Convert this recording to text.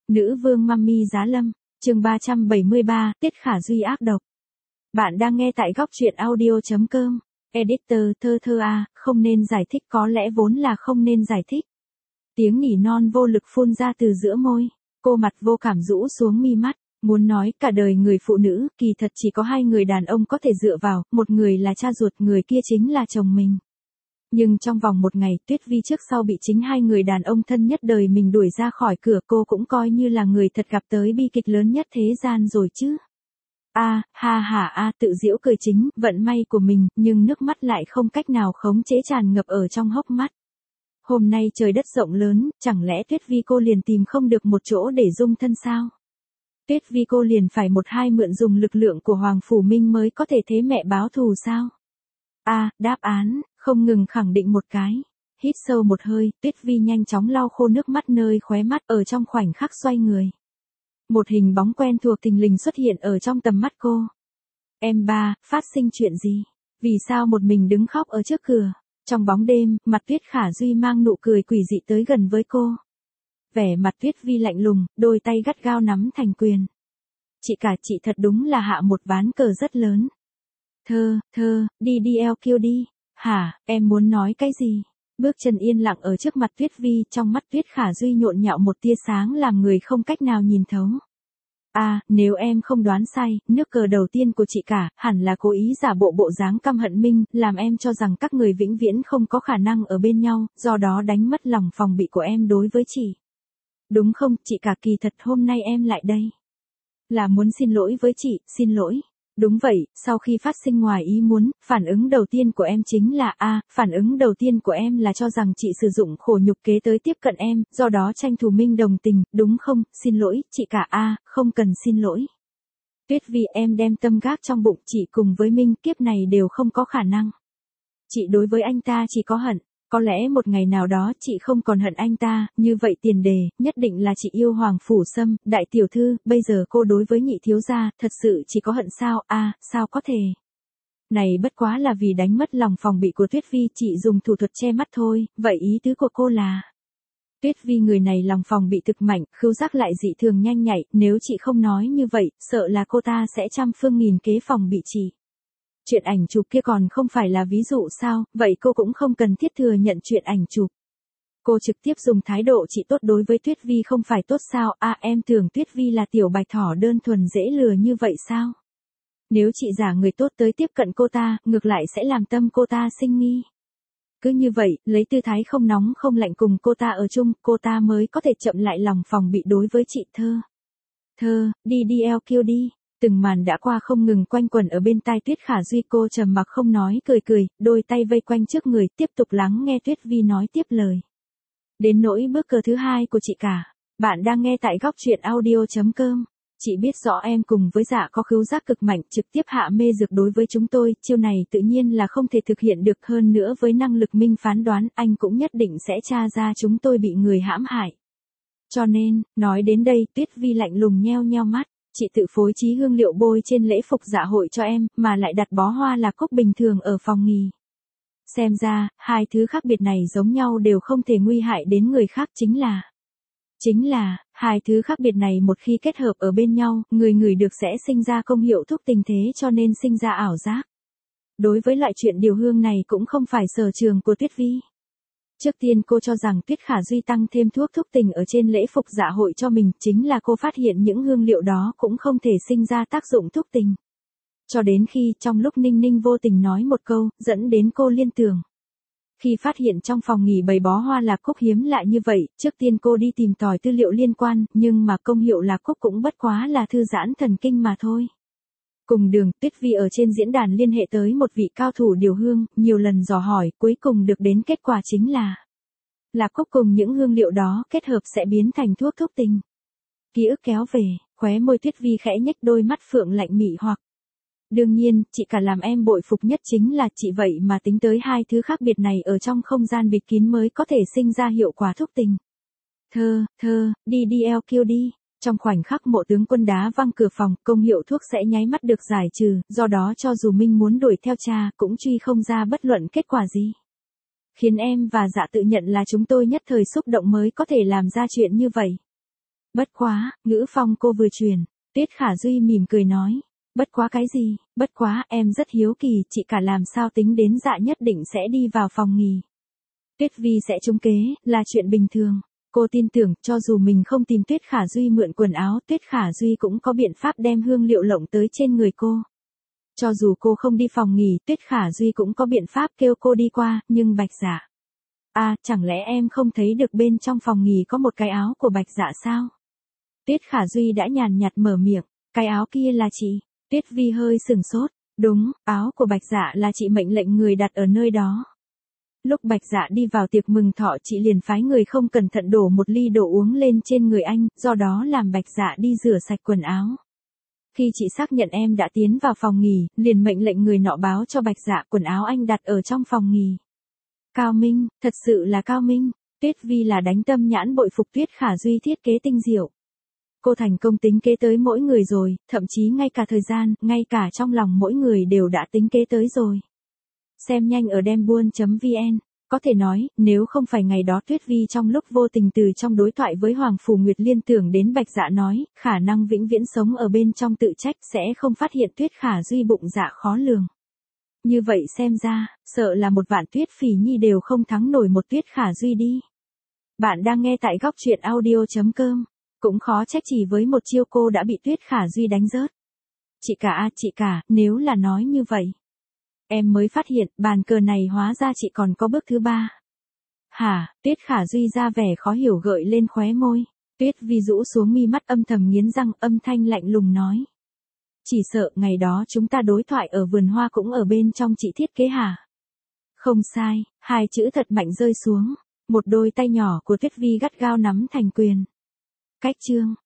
Nữ vương Mummy Giá Lâm, chương 373, Tiết Khả Duy ác độc. Bạn đang nghe tại góc truyện audio.com. Editor thơ thơ à, không nên giải thích, có lẽ vốn là không nên giải thích. Tiếng nỉ non vô lực phun ra từ giữa môi, cô mặt vô cảm rũ xuống mi mắt. Muốn nói cả đời người phụ nữ, kỳ thật chỉ có hai người đàn ông có thể dựa vào, một người là cha ruột, người kia chính là chồng mình. Nhưng trong vòng một ngày, Tuyết Vi trước sau bị chính hai người đàn ông thân nhất đời mình đuổi ra khỏi cửa, cô cũng coi như là người thật gặp tới bi kịch lớn nhất thế gian rồi chứ. Tự giễu cười chính, vận may của mình, nhưng nước mắt lại không cách nào khống chế tràn ngập ở trong hốc mắt. Hôm nay trời đất rộng lớn, chẳng lẽ Tuyết Vi cô liền tìm không được một chỗ để dung thân sao? Tuyết Vi cô liền phải một hai mượn dùng lực lượng của Hoàng Phủ Minh mới có thể thế mẹ báo thù sao? Đáp án, không ngừng khẳng định một cái. Hít sâu một hơi, Tuyết Vi nhanh chóng lau khô nước mắt nơi khóe mắt, ở trong khoảnh khắc xoay người. Một hình bóng quen thuộc thình lình xuất hiện ở trong tầm mắt cô. Em ba, phát sinh chuyện gì? Vì sao một mình đứng khóc ở trước cửa? Trong bóng đêm, mặt Tuyết Khả Duy mang nụ cười quỷ dị tới gần với cô. Vẻ mặt Tuyết Vi lạnh lùng, đôi tay gắt gao nắm thành quyền. Chị cả, chị thật đúng là hạ một ván cờ rất lớn. Đi LQ đi. Hả, em muốn nói cái gì? Bước chân yên lặng ở trước mặt Tuyết Vi, trong mắt Tuyết Khả Duy nhộn nhạo một tia sáng làm người không cách nào nhìn thấu. Nếu em không đoán sai, nước cờ đầu tiên của chị cả, hẳn là cố ý giả bộ dáng căm hận Minh, làm em cho rằng các người vĩnh viễn không có khả năng ở bên nhau, do đó đánh mất lòng phòng bị của em đối với chị. Đúng không, chị cả, kỳ thật hôm nay em lại đây là muốn xin lỗi với chị, xin lỗi. Đúng vậy, sau khi phát sinh ngoài ý muốn, phản ứng đầu tiên của em chính là phản ứng đầu tiên của em là cho rằng chị sử dụng khổ nhục kế tới tiếp cận em, do đó tranh thủ Minh đồng tình, đúng không? Xin lỗi, chị cả không cần xin lỗi. Tuyết Vi, em đem tâm gác trong bụng, chị cùng với Minh kiếp này đều không có khả năng. Chị đối với anh ta chỉ có hận. Có lẽ một ngày nào đó chị không còn hận anh ta, như vậy tiền đề, nhất định là chị yêu Hoàng Phủ Sâm, đại tiểu thư, bây giờ cô đối với nhị thiếu gia, thật sự chỉ có hận sao? Sao có thể? Này bất quá là vì đánh mất lòng phòng bị của Tuyết Vi, chị dùng thủ thuật che mắt thôi, vậy ý tứ của cô là... Tuyết Vi người này lòng phòng bị thực mạnh, khứu giác lại dị thường nhanh nhạy, nếu chị không nói như vậy, sợ là cô ta sẽ trăm phương nghìn kế phòng bị chị. Chuyện ảnh chụp kia còn không phải là ví dụ sao, vậy cô cũng không cần thiết thừa nhận chuyện ảnh chụp. Cô trực tiếp dùng thái độ chị tốt đối với Tuyết Vi không phải tốt sao? Em tưởng Tuyết Vi là tiểu bạch thỏ đơn thuần dễ lừa như vậy sao? Nếu chị giả người tốt tới tiếp cận cô ta, ngược lại sẽ làm tâm cô ta sinh nghi. Cứ như vậy, lấy tư thái không nóng không lạnh cùng cô ta ở chung, cô ta mới có thể chậm lại lòng phòng bị đối với chị. Đi LQ đi. Từng màn đã qua không ngừng quanh quẩn ở bên tai Tuyết Khả Duy, cô trầm mặc không nói, cười, đôi tay vây quanh trước người, tiếp tục lắng nghe Tuyết Vi nói tiếp lời. Đến nỗi bước cờ thứ hai của chị cả, bạn đang nghe tại góc truyện audio.com. Chị biết rõ em cùng với Dạ có khứu giác cực mạnh, trực tiếp hạ mê dược đối với chúng tôi, chiêu này tự nhiên là không thể thực hiện được, hơn nữa với năng lực Minh phán đoán, anh cũng nhất định sẽ tra ra chúng tôi bị người hãm hại. Cho nên, nói đến đây, Tuyết Vi lạnh lùng nheo nheo mắt. Chị tự phối trí hương liệu bôi trên lễ phục dạ hội cho em, mà lại đặt bó hoa là cúc bình thường ở phòng nghỉ. Xem ra, hai thứ khác biệt này giống nhau đều không thể nguy hại đến người khác, chính là, hai thứ khác biệt này một khi kết hợp ở bên nhau, người ngửi được sẽ sinh ra công hiệu thúc tình, thế cho nên sinh ra ảo giác. Đối với loại chuyện điều hương này cũng không phải sở trường của Tuyết Vi. Trước tiên cô cho rằng Tuyết Khả Duy tăng thêm thuốc thúc tình ở trên lễ phục dạ hội cho mình, chính là cô phát hiện những hương liệu đó cũng không thể sinh ra tác dụng thúc tình. Cho đến khi trong lúc Ninh Ninh vô tình nói một câu, dẫn đến cô liên tưởng. Khi phát hiện trong phòng nghỉ bày bó hoa lạc cúc hiếm lạ như vậy, trước tiên cô đi tìm tòi tư liệu liên quan, nhưng mà công hiệu lạc cúc cũng bất quá là thư giãn thần kinh mà thôi. Cùng đường, Tuyết Vi ở trên diễn đàn liên hệ tới một vị cao thủ điều hương, nhiều lần dò hỏi, cuối cùng được đến kết quả chính là lạc cúc cùng những hương liệu đó kết hợp sẽ biến thành thuốc thúc tình. Ký ức kéo về, khóe môi Tuyết Vi khẽ nhếch, đôi mắt phượng lạnh mị hoặc. Đương nhiên, chị cả làm em bội phục nhất chính là chị vậy mà tính tới hai thứ khác biệt này ở trong không gian bịt kín mới có thể sinh ra hiệu quả thúc tình. Đi LQ đi. Trong khoảnh khắc Mộ tướng quân đá văng cửa phòng, công hiệu thuốc sẽ nháy mắt được giải trừ, do đó cho dù Minh muốn đuổi theo cha cũng truy không ra bất luận kết quả gì. Khiến em và Dạ tự nhận là chúng tôi nhất thời xúc động mới có thể làm ra chuyện như vậy. Bất quá, ngữ phong cô vừa truyền, Tuyết Khả Duy mỉm cười nói. Bất quá cái gì, bất quá em rất hiếu kỳ, chị cả làm sao tính đến Dạ nhất định sẽ đi vào phòng nghỉ. Tuyết Vi sẽ trúng kế, là chuyện bình thường. Cô tin tưởng, cho dù mình không tìm Tuyết Khả Duy mượn quần áo, Tuyết Khả Duy cũng có biện pháp đem hương liệu lộng tới trên người cô. Cho dù cô không đi phòng nghỉ, Tuyết Khả Duy cũng có biện pháp kêu cô đi qua, nhưng Bạch Dạ. À, chẳng lẽ em không thấy được bên trong phòng nghỉ có một cái áo của Bạch Dạ sao? Tuyết Khả Duy đã nhàn nhạt mở miệng, cái áo kia là chị. Tuyết Vi hơi sừng sốt, đúng, áo của Bạch Dạ là chị mệnh lệnh người đặt ở nơi đó. Lúc Bạch Dạ đi vào tiệc mừng thọ chị liền phái người không cẩn thận đổ một ly đồ uống lên trên người anh, do đó làm Bạch Dạ đi rửa sạch quần áo. Khi chị xác nhận em đã tiến vào phòng nghỉ, liền mệnh lệnh người nọ báo cho Bạch Dạ quần áo anh đặt ở trong phòng nghỉ. Cao minh, thật sự là cao minh. Tuyết Vi là đánh tâm nhãn bội phục Tuyết Khả Duy thiết kế tinh diệu. Cô thành công tính kế tới mỗi người rồi, thậm chí ngay cả thời gian, ngay cả trong lòng mỗi người đều đã tính kế tới rồi. Xem nhanh ở dembuôn.vn, có thể nói, nếu không phải ngày đó Tuyết Vi trong lúc vô tình từ trong đối thoại với Hoàng Phủ Nguyệt liên tưởng đến Bạch Dạ nói, khả năng vĩnh viễn sống ở bên trong tự trách sẽ không phát hiện Tuyết Khả Duy bụng dạ khó lường. Như vậy xem ra, sợ là một vạn Tuyết Phỉ Nhi đều không thắng nổi một Tuyết Khả Duy đi. Bạn đang nghe tại góc truyện audio.com. Cũng khó trách chỉ với một chiêu cô đã bị Tuyết Khả Duy đánh rớt. Chị cả, chị cả, nếu là nói như vậy. Em mới phát hiện, bàn cờ này hóa ra chị còn có bước thứ ba. Hả, Tuyết Khả Duy ra vẻ khó hiểu gợi lên khóe môi. Tuyết Vi rũ xuống mi mắt âm thầm nghiến răng, âm thanh lạnh lùng nói. Chỉ sợ ngày đó chúng ta đối thoại ở vườn hoa cũng ở bên trong chị thiết kế hả? Không sai, hai chữ thật mạnh rơi xuống. Một đôi tay nhỏ của Tuyết Vi gắt gao nắm thành quyền. Cách chương.